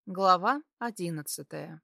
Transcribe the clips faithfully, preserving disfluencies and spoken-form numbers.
Глава одиннадцатая.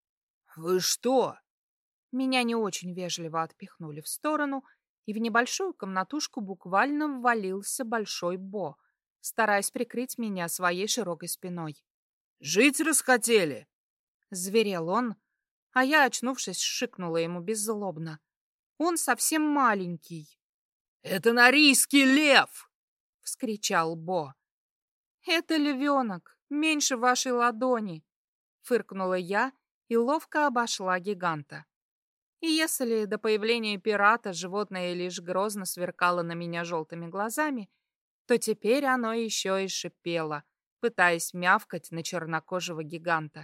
«Вы что?» Меня не очень вежливо отпихнули в сторону, и в небольшую комнатушку буквально ввалился большой Бо, стараясь прикрыть меня своей широкой спиной. «Жить расхотели?» Зверел он, а я, очнувшись, шикнула ему беззлобно. Он совсем маленький. «Это норийский лев!» — вскричал Бо. «Это львенок, меньше вашей ладони!» — фыркнула я и ловко обошла гиганта. И если до появления пирата животное лишь грозно сверкало на меня желтыми глазами, то теперь оно еще и шипело, пытаясь мявкать на чернокожего гиганта.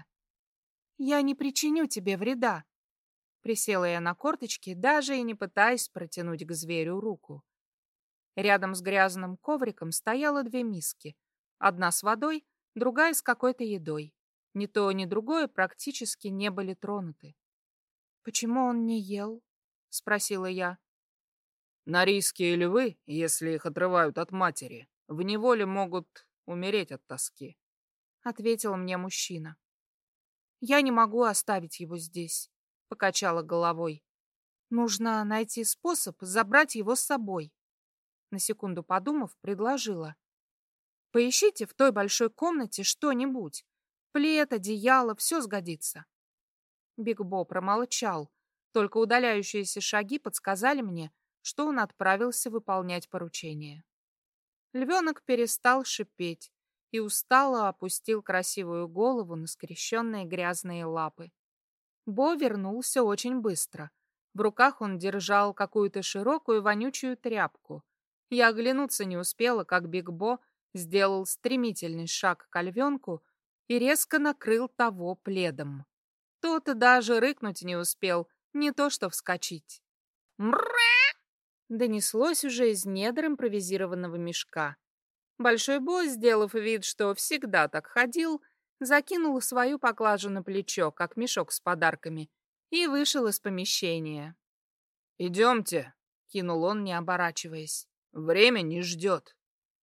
«Я не причиню тебе вреда!» Присела я на корточки, даже и не пытаясь протянуть к зверю руку. Рядом с грязным ковриком стояло две миски. Одна с водой, другая с какой-то едой. Ни то, ни другое практически не были тронуты. «Почему он не ел?» — спросила я. Норийские львы, если их отрывают от матери, в неволе могут умереть от тоски. — ответил мне мужчина. «Я не могу оставить его здесь», — покачала головой. «Нужно найти способ забрать его с собой». На секунду подумав, предложила. «Поищите в той большой комнате что-нибудь. Плед, одеяло, все сгодится». Биг Бо промолчал, только удаляющиеся шаги подсказали мне, что он отправился выполнять поручение. Львенок перестал шипеть и устало опустил красивую голову на скрещенные грязные лапы. Бо вернулся очень быстро. В руках он держал какую-то широкую вонючую тряпку. Я оглянуться не успела, как Биг Бо сделал стремительный шаг к львенку и резко накрыл того пледом. Тот даже рыкнуть не успел, не то что вскочить. «Мрррр!» донеслось уже из недр импровизированного мешка. Большой Бо, сделав вид, что всегда так ходил, закинул свою поклажу на плечо, как мешок с подарками, и вышел из помещения. «Идемте», — кинул он, не оборачиваясь. «Время не ждет».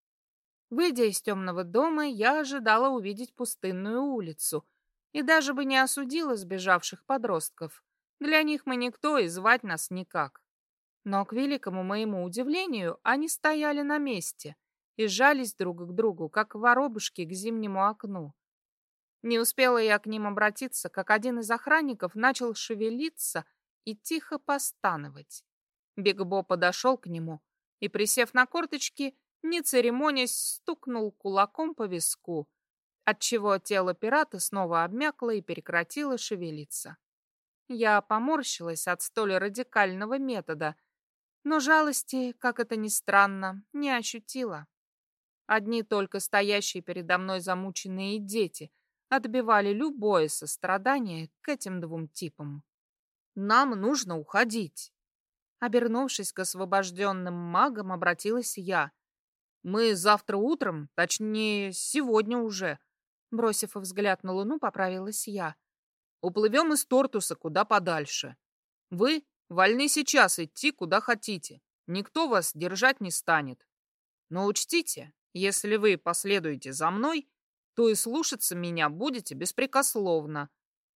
Выйдя из темного дома, я ожидала увидеть пустынную улицу и даже бы не осудила сбежавших подростков. Для них мы никто и звать нас никак. Но, к великому моему удивлению, они стояли на месте и сжались друг к другу, как воробушки к зимнему окну. Не успела я к ним обратиться, как один из охранников начал шевелиться и тихо постановать. Биг Бо подошел к нему и, присев на корточки, не церемонясь, стукнул кулаком по виску, отчего тело пирата снова обмякло и прекратило шевелиться. Я поморщилась от столь радикального метода, но жалости, как это ни странно, не ощутила. Одни только стоящие передо мной замученные дети отбивали любое сострадание к этим двум типам. «Нам нужно уходить!» Обернувшись к освобожденным магам, обратилась я. «Мы завтра утром, точнее, сегодня уже», бросив взгляд на луну, поправилась я. «Уплывем из Тортуса куда подальше. Вы вольны сейчас идти куда хотите. Никто вас держать не станет. Но учтите, если вы последуете за мной, то и слушаться меня будете беспрекословно.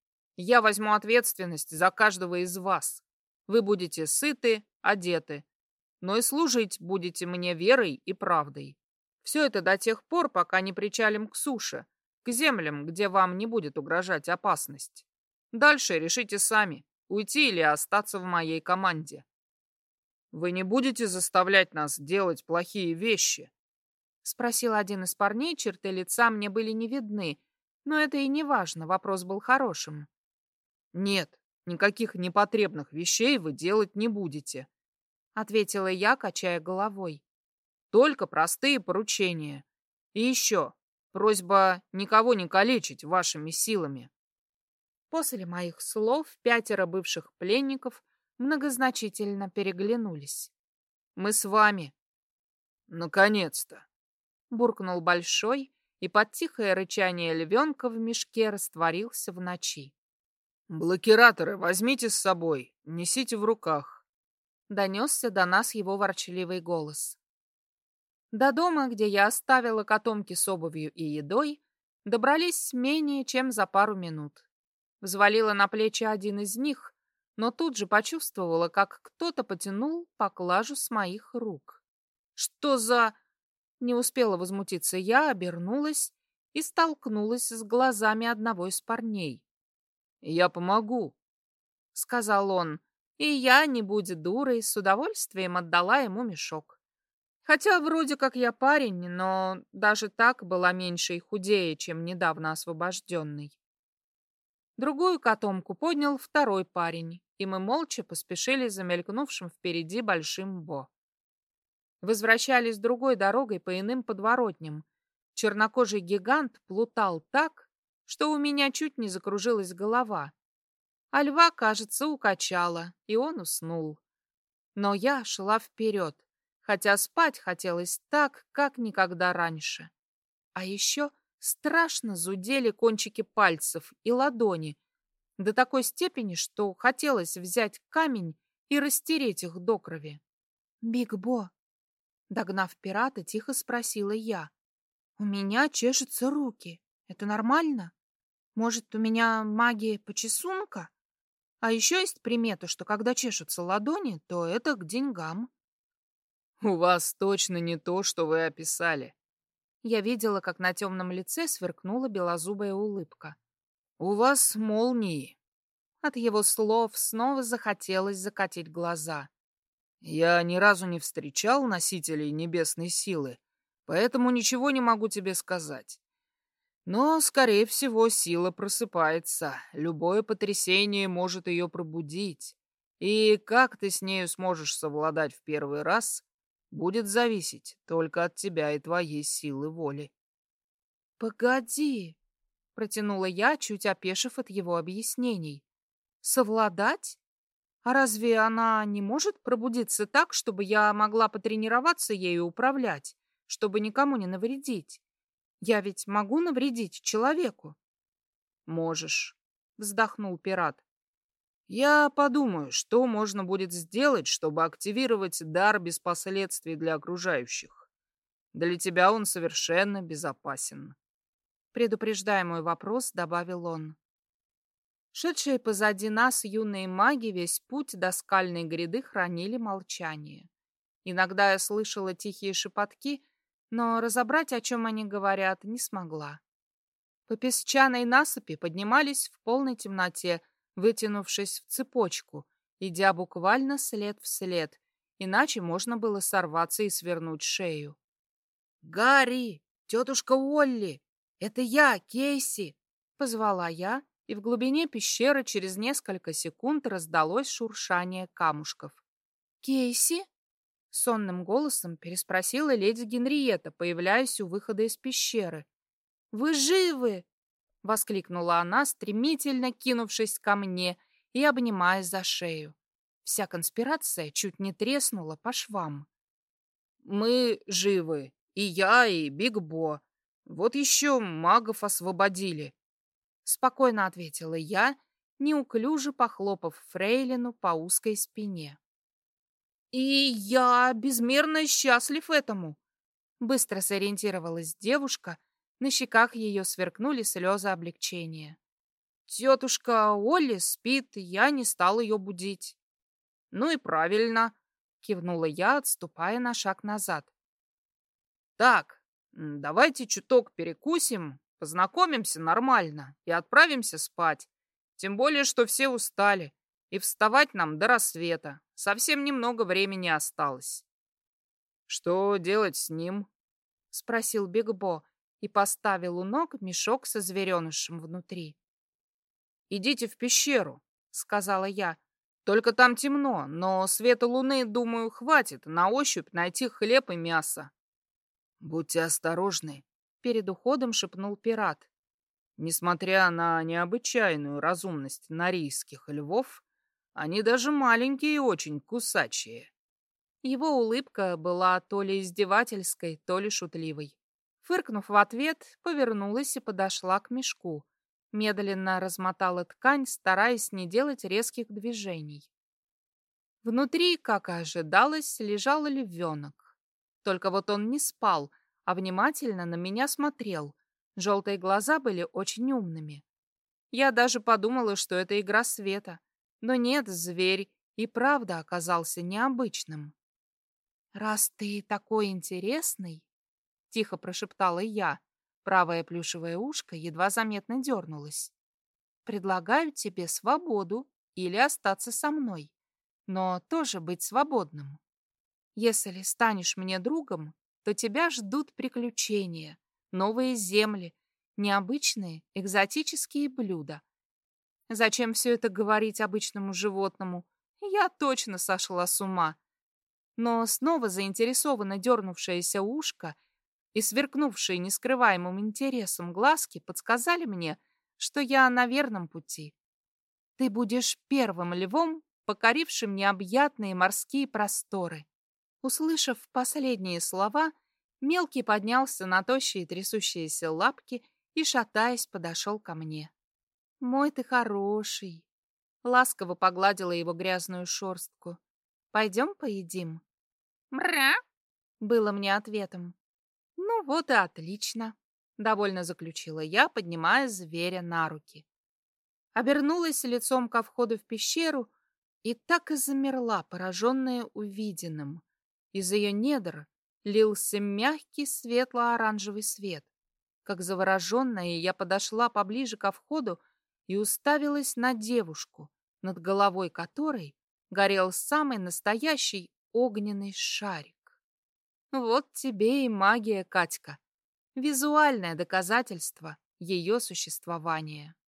Я возьму ответственность за каждого из вас. Вы будете сыты, одеты, но и служить будете мне верой и правдой. Все это до тех пор, пока не причалим к суше, к землям, где вам не будет угрожать опасность. Дальше решите сами, уйти или остаться в моей команде. Вы не будете заставлять нас делать плохие вещи?» — спросил один из парней, черты лица мне были не видны, но это и не важно, вопрос был хорошим. «Нет, никаких непотребных вещей вы делать не будете», — ответила я, качая головой. «Только простые поручения. И еще, просьба никого не калечить вашими силами». После моих слов пятеро бывших пленников многозначительно переглянулись. «Мы с вами». «Наконец-то!» — буркнул Большой, и под тихое рычание львенка в мешке растворился в ночи. «Блокираторы возьмите с собой, несите в руках», — донесся до нас его ворчливый голос. До дома, где я оставила котомки с обувью и едой, добрались менее чем за пару минут. Взвалила на плечи один из них, но тут же почувствовала, как кто-то потянул поклажу с моих рук. «Что за...» Не успела возмутиться я, обернулась и столкнулась с глазами одного из парней. «Я помогу», — сказал он, и я, не будь дурой, с удовольствием отдала ему мешок. Хотя вроде как я парень, но даже так была меньше и худее, чем недавно освобожденный. Другую котомку поднял второй парень, и мы молча поспешили за мелькнувшим впереди большим Бо. Возвращались другой дорогой по иным подворотням. Чернокожий гигант плутал так, что у меня чуть не закружилась голова. А льва, кажется, укачало, и он уснул. Но я шла вперед, хотя спать хотелось так, как никогда раньше. А еще страшно зудели кончики пальцев и ладони, до такой степени, что хотелось взять камень и растереть их до крови. «Биг Бо», догнав пирата, тихо спросила я. «У меня чешутся руки. Это нормально? Может, у меня магия почесунка? А еще есть примета, что когда чешутся ладони, то это к деньгам». «У вас точно не то, что вы описали». Я видела, как на темном лице сверкнула белозубая улыбка. «У вас молнии». От его слов снова захотелось закатить глаза. «Я ни разу не встречал носителей небесной силы, поэтому ничего не могу тебе сказать. Но, скорее всего, сила просыпается. Любое потрясение может ее пробудить. И как ты с нею сможешь совладать в первый раз, будет зависеть только от тебя и твоей силы воли». «Погоди», — протянула я, чуть опешив от его объяснений. «Совладать? А разве она не может пробудиться так, чтобы я могла потренироваться ею управлять, чтобы никому не навредить? Я ведь могу навредить человеку?» «Можешь», — вздохнул пират. «Я подумаю, что можно будет сделать, чтобы активировать дар без последствий для окружающих. Для тебя он совершенно безопасен». Предупреждая мой вопрос, добавил он. Шедшие позади нас юные маги весь путь до скальной гряды хранили молчание. Иногда я слышала тихие шепотки, но разобрать, о чем они говорят, не смогла. По песчаной насыпи поднимались в полной темноте, вытянувшись в цепочку, идя буквально след в след, иначе можно было сорваться и свернуть шею. «Гарри! Тетушка Уолли! Это я, Кейси!» — позвала я, и в глубине пещеры через несколько секунд раздалось шуршание камушков. «Кейси?» — сонным голосом переспросила леди Генриетта, появляясь у выхода из пещеры. «Вы живы!» — воскликнула она, стремительно кинувшись ко мне и обнимая за шею. Вся конспирация чуть не треснула по швам. «Мы живы, и я, и Биг Бо. Вот еще магов освободили», — спокойно ответила я, неуклюже похлопав фрейлину по узкой спине. «И я безмерно счастлив этому!» Быстро сориентировалась девушка, на щеках ее сверкнули слезы облегчения. «Тетушка Олли спит, я не стал ее будить». «Ну и правильно», — кивнула я, отступая на шаг назад. «Так, давайте чуток перекусим, познакомимся нормально и отправимся спать. Тем более, что все устали, и вставать нам до рассвета. Совсем немного времени осталось». «Что делать с ним?» — спросил Биг Бо и поставил у ног мешок со зверенышем внутри. «Идите в пещеру», — сказала я. «Только там темно, но света луны, думаю, хватит на ощупь найти хлеб и мясо». «Будьте осторожны», — перед уходом шепнул пират. «Несмотря на необычайную разумность норийских львов, они даже маленькие и очень кусачие». Его улыбка была то ли издевательской, то ли шутливой. Фыркнув в ответ, повернулась и подошла к мешку. Медленно размотала ткань, стараясь не делать резких движений. Внутри, как и ожидалось, лежал львенок. Только вот он не спал, а внимательно на меня смотрел. Желтые глаза были очень умными. Я даже подумала, что это игра света. Но нет, зверь и правда оказался необычным. «Раз ты такой интересный», — тихо прошептала я, правое плюшевое ушко едва заметно дернулось, «предлагаю тебе свободу или остаться со мной, но тоже быть свободным. Если станешь мне другом, то тебя ждут приключения, новые земли, необычные экзотические блюда. Зачем все это говорить обычному животному? Я точно сошла с ума». Но снова заинтересованно дернувшееся ушко и сверкнувшие нескрываемым интересом глазки подсказали мне, что я на верном пути. Ты будешь первым львом, покорившим необъятные морские просторы. Услышав последние слова, мелкий поднялся на тощие трясущиеся лапки и, шатаясь, подошел ко мне. «Мой ты хороший!» Ласково погладила его грязную шерстку. «Пойдем поедим?» «Мря!» было мне ответом. «Ну вот и отлично!» довольно заключила я, поднимая зверя на руки. Обернулась лицом ко входу в пещеру и так и замерла, пораженная увиденным. Из ее недр лился мягкий светло-оранжевый свет. Как завороженная, я подошла поближе ко входу и уставилась на девушку, над головой которой горел самый настоящий огненный шарик. Вот тебе и магия, Катька. Визуальное доказательство ее существования.